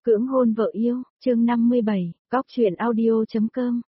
Cưỡng hôn vợ yêu, chương 57, góc truyện audio.com,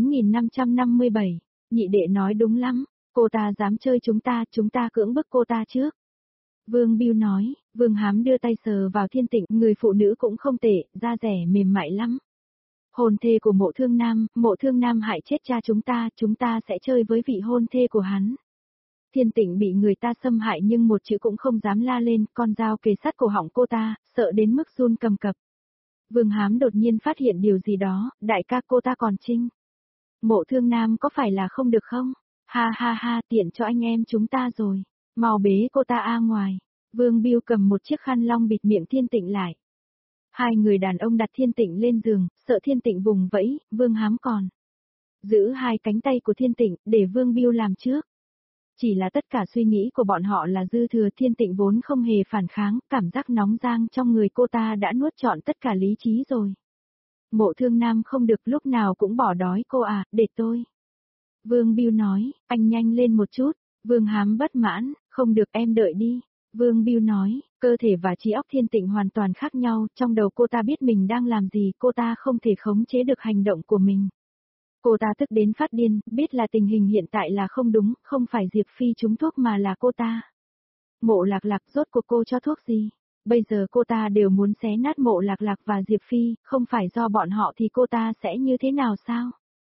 4557, nhị đệ nói đúng lắm, cô ta dám chơi chúng ta cưỡng bức cô ta trước. Vương Bưu nói, Vương Hám đưa tay sờ vào Thiên Tịnh, người phụ nữ cũng không tệ, da rẻ mềm mại lắm. Hôn thê của Mộ Thương Nam hại chết cha chúng ta sẽ chơi với vị hôn thê của hắn. Thiên Tịnh bị người ta xâm hại nhưng một chữ cũng không dám la lên, con dao kề sát cổ họng cô ta, sợ đến mức run cầm cập. Vương Hám đột nhiên phát hiện điều gì đó, đại ca cô ta còn trinh. Mộ Thương Nam có phải là không được không? Ha ha ha, tiện cho anh em chúng ta rồi. Mau bế cô ta a ngoài. Vương Bưu cầm một chiếc khăn long bịt miệng Thiên Tịnh lại. Hai người đàn ông đặt Thiên Tịnh lên giường, sợ Thiên Tịnh vùng vẫy, Vương Hám còn giữ hai cánh tay của Thiên Tịnh, để Vương Bưu làm trước. Chỉ là tất cả suy nghĩ của bọn họ là dư thừa. Thiên Tịnh vốn không hề phản kháng, cảm giác nóng rang trong người cô ta đã nuốt trọn tất cả lý trí rồi. Mộ Thương Nam không được, lúc nào cũng bỏ đói cô à, để tôi. Vương Bưu nói, anh nhanh lên một chút. Vương Hám bất mãn, không được em đợi đi. Vương Bưu nói, cơ thể và trí óc Thiên Tịnh hoàn toàn khác nhau, trong đầu cô ta biết mình đang làm gì, cô ta không thể khống chế được hành động của mình. Cô ta tức đến phát điên, biết là tình hình hiện tại là không đúng, không phải Diệp Phi trúng thuốc mà là cô ta. Mộ Lạc Lạc rốt cuộc cô cho thuốc gì? Bây giờ cô ta đều muốn xé nát Mộ Lạc Lạc và Diệp Phi, không phải do bọn họ thì cô ta sẽ như thế nào sao?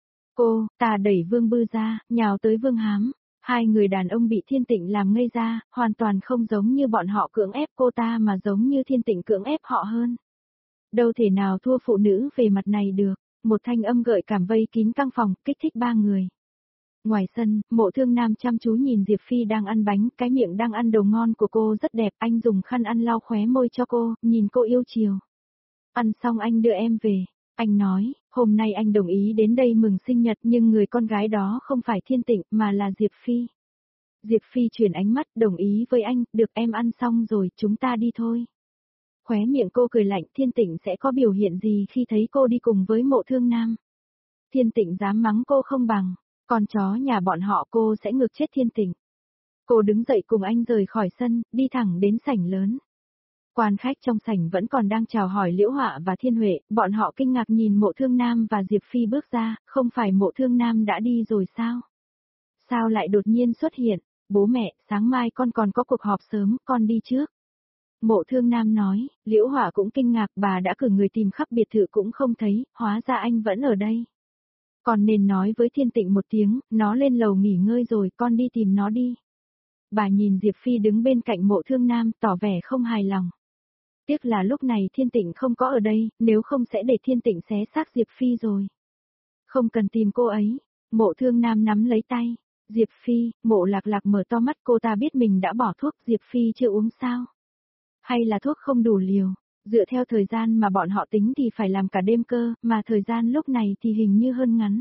Ta đẩy Vương Bưu ra, nhào tới Vương Hám. Hai người đàn ông bị Thiên Tịnh làm ngây ra, hoàn toàn không giống như bọn họ cưỡng ép cô ta mà giống như Thiên Tịnh cưỡng ép họ hơn. Đâu thể nào thua phụ nữ về mặt này được. Một thanh âm gợi cảm vây kín căn phòng, kích thích ba người. Ngoài sân, Mộ Thương Nam chăm chú nhìn Diệp Phi đang ăn bánh, cái miệng đang ăn đồ ngon của cô rất đẹp, anh dùng khăn ăn lau khóe môi cho cô, nhìn cô yêu chiều. Ăn xong anh đưa em về. Anh nói, hôm nay anh đồng ý đến đây mừng sinh nhật nhưng người con gái đó không phải Thiên Tịnh mà là Diệp Phi. Diệp Phi chuyển ánh mắt, đồng ý với anh, được em ăn xong rồi, chúng ta đi thôi. Khóe miệng cô cười lạnh, Thiên Tịnh sẽ có biểu hiện gì khi thấy cô đi cùng với Mộ Thương Nam? Thiên Tịnh dám mắng cô không bằng, con chó nhà bọn họ cô sẽ ngược chết Thiên Tịnh. Cô đứng dậy cùng anh rời khỏi sân, đi thẳng đến sảnh lớn. Quan khách trong sảnh vẫn còn đang chào hỏi Liễu Họa và Thiên Huệ, bọn họ kinh ngạc nhìn Mộ Thương Nam và Diệp Phi bước ra, không phải Mộ Thương Nam đã đi rồi sao? Sao lại đột nhiên xuất hiện? Bố mẹ, sáng mai con còn có cuộc họp sớm, con đi trước. Mộ Thương Nam nói, Liễu Họa cũng kinh ngạc, bà đã cử người tìm khắp biệt thự cũng không thấy, hóa ra anh vẫn ở đây. Còn nên nói với Thiên Tịnh một tiếng, nó lên lầu nghỉ ngơi rồi, con đi tìm nó đi. Bà nhìn Diệp Phi đứng bên cạnh Mộ Thương Nam, tỏ vẻ không hài lòng. Tiếc là lúc này Thiên Tịnh không có ở đây, nếu không sẽ để Thiên Tịnh xé xác Diệp Phi rồi. Không cần tìm cô ấy. Mộ Thương Nam nắm lấy tay. Diệp Phi, Mộ Lạc Lạc mở to mắt, cô ta biết mình đã bỏ thuốc, Diệp Phi chưa uống sao? Hay là thuốc không đủ liều? Dựa theo thời gian mà bọn họ tính thì phải làm cả đêm cơ, mà thời gian lúc này thì hình như hơn ngắn.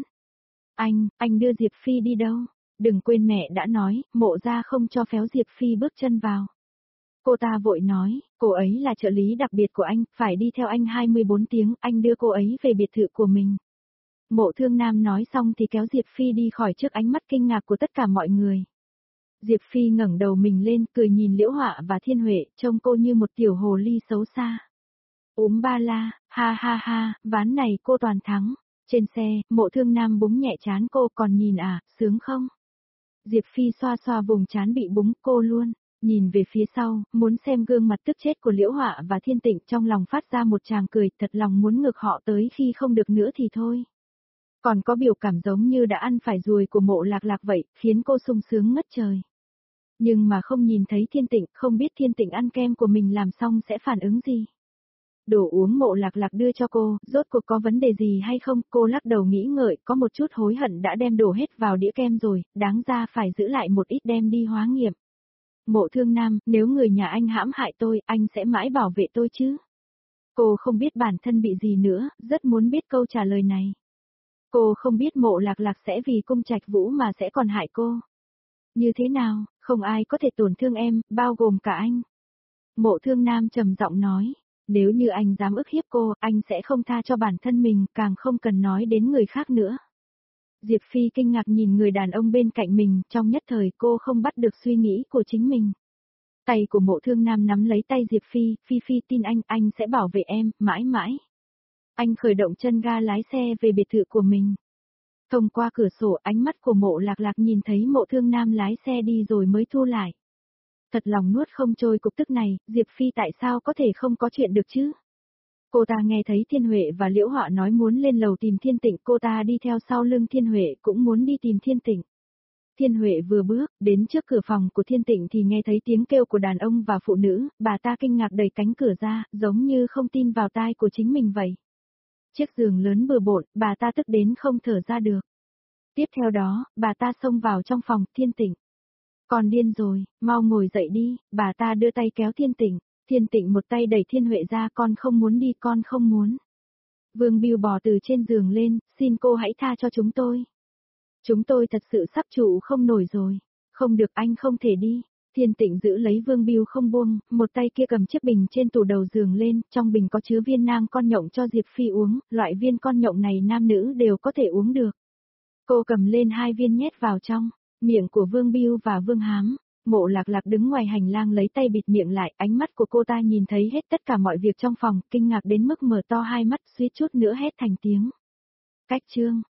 Anh đưa Diệp Phi đi đâu? Đừng quên mẹ đã nói, Mộ gia không cho phép Diệp Phi bước chân vào. Cô ta vội nói, cô ấy là trợ lý đặc biệt của anh, phải đi theo anh 24 tiếng, anh đưa cô ấy về biệt thự của mình. Mộ Thương Nam nói xong thì kéo Diệp Phi đi khỏi trước ánh mắt kinh ngạc của tất cả mọi người. Diệp Phi ngẩng đầu mình lên, cười nhìn Liễu Họa và Thiên Huệ, trông cô như một tiểu hồ ly xấu xa. Ba la, ha ha ha, ván này cô toàn thắng. Trên xe, Mộ Thương Nam búng nhẹ trán cô, còn nhìn à, sướng không? Diệp Phi xoa xoa vùng trán bị búng, cô luôn. Nhìn về phía sau, muốn xem gương mặt tức chết của Liễu Họa và Thiên Tịnh, trong lòng phát ra một tràng cười, thật lòng muốn ngược họ tới khi không được nữa thì thôi. Còn có biểu cảm giống như đã ăn phải ruồi của Mộ Lạc Lạc vậy, khiến cô sung sướng ngất trời. Nhưng mà không nhìn thấy Thiên Tịnh, không biết Thiên Tịnh ăn kem của mình làm xong sẽ phản ứng gì. Đồ uống Mộ Lạc Lạc đưa cho cô, rốt cuộc có vấn đề gì hay không, cô lắc đầu nghĩ ngợi, có một chút hối hận đã đem đổ hết vào đĩa kem rồi, đáng ra phải giữ lại một ít đem đi hóa nghiệm. Mộ Thương Nam, nếu người nhà anh hãm hại tôi, anh sẽ mãi bảo vệ tôi chứ? Cô không biết bản thân bị gì nữa, rất muốn biết câu trả lời này. Cô không biết Mộ Lạc Lạc sẽ vì Cung Trạch Vũ mà sẽ còn hại cô. Như thế nào, không ai có thể tổn thương em, bao gồm cả anh. Mộ Thương Nam trầm giọng nói, nếu như anh dám ức hiếp cô, anh sẽ không tha cho bản thân mình, càng không cần nói đến người khác nữa. Diệp Phi kinh ngạc nhìn người đàn ông bên cạnh mình, trong nhất thời cô không bắt được suy nghĩ của chính mình. Tay của Mộ Thương Nam nắm lấy tay Diệp Phi, Phi Phi tin anh sẽ bảo vệ em, mãi mãi. Anh khởi động chân ga lái xe về biệt thự của mình. Thông qua cửa sổ ánh mắt của Mộ Lạc Lạc nhìn thấy Mộ Thương Nam lái xe đi rồi mới thu lại. Thật lòng nuốt không trôi cục tức này, Diệp Phi tại sao có thể không có chuyện được chứ? Cô ta nghe thấy Thiên Huệ và Liễu Họa nói muốn lên lầu tìm Thiên Tịnh, cô ta đi theo sau lưng Thiên Huệ cũng muốn đi tìm Thiên Tịnh. Thiên Huệ vừa bước đến trước cửa phòng của Thiên Tịnh thì nghe thấy tiếng kêu của đàn ông và phụ nữ, bà ta kinh ngạc đẩy cánh cửa ra, giống như không tin vào tai của chính mình vậy. Chiếc giường lớn bừa bộn, bà ta tức đến không thở ra được. Tiếp theo đó, bà ta xông vào trong phòng Thiên Tịnh. Con điên rồi, mau ngồi dậy đi, bà ta đưa tay kéo Thiên Tịnh. Thiên Tịnh một tay đẩy Thiên Huệ ra, con không muốn đi, con không muốn. Vương Bưu bò từ trên giường lên, xin cô hãy tha cho chúng tôi. Chúng tôi thật sự sắp trụ không nổi rồi. Không được, anh không thể đi. Thiên Tịnh giữ lấy Vương Bưu không buông, một tay kia cầm chiếc bình trên tủ đầu giường lên, trong bình có chứa viên nang con nhộng cho Diệp Phi uống, loại viên con nhộng này nam nữ đều có thể uống được. Cô cầm lên 2 viên nhét vào trong miệng của Vương Bưu và Vương Hám. Mộ Lạc Lạc đứng ngoài hành lang lấy tay bịt miệng lại, ánh mắt của cô ta nhìn thấy hết tất cả mọi việc trong phòng, kinh ngạc đến mức mở to hai mắt suýt chút nữa hét thành tiếng. Cách chương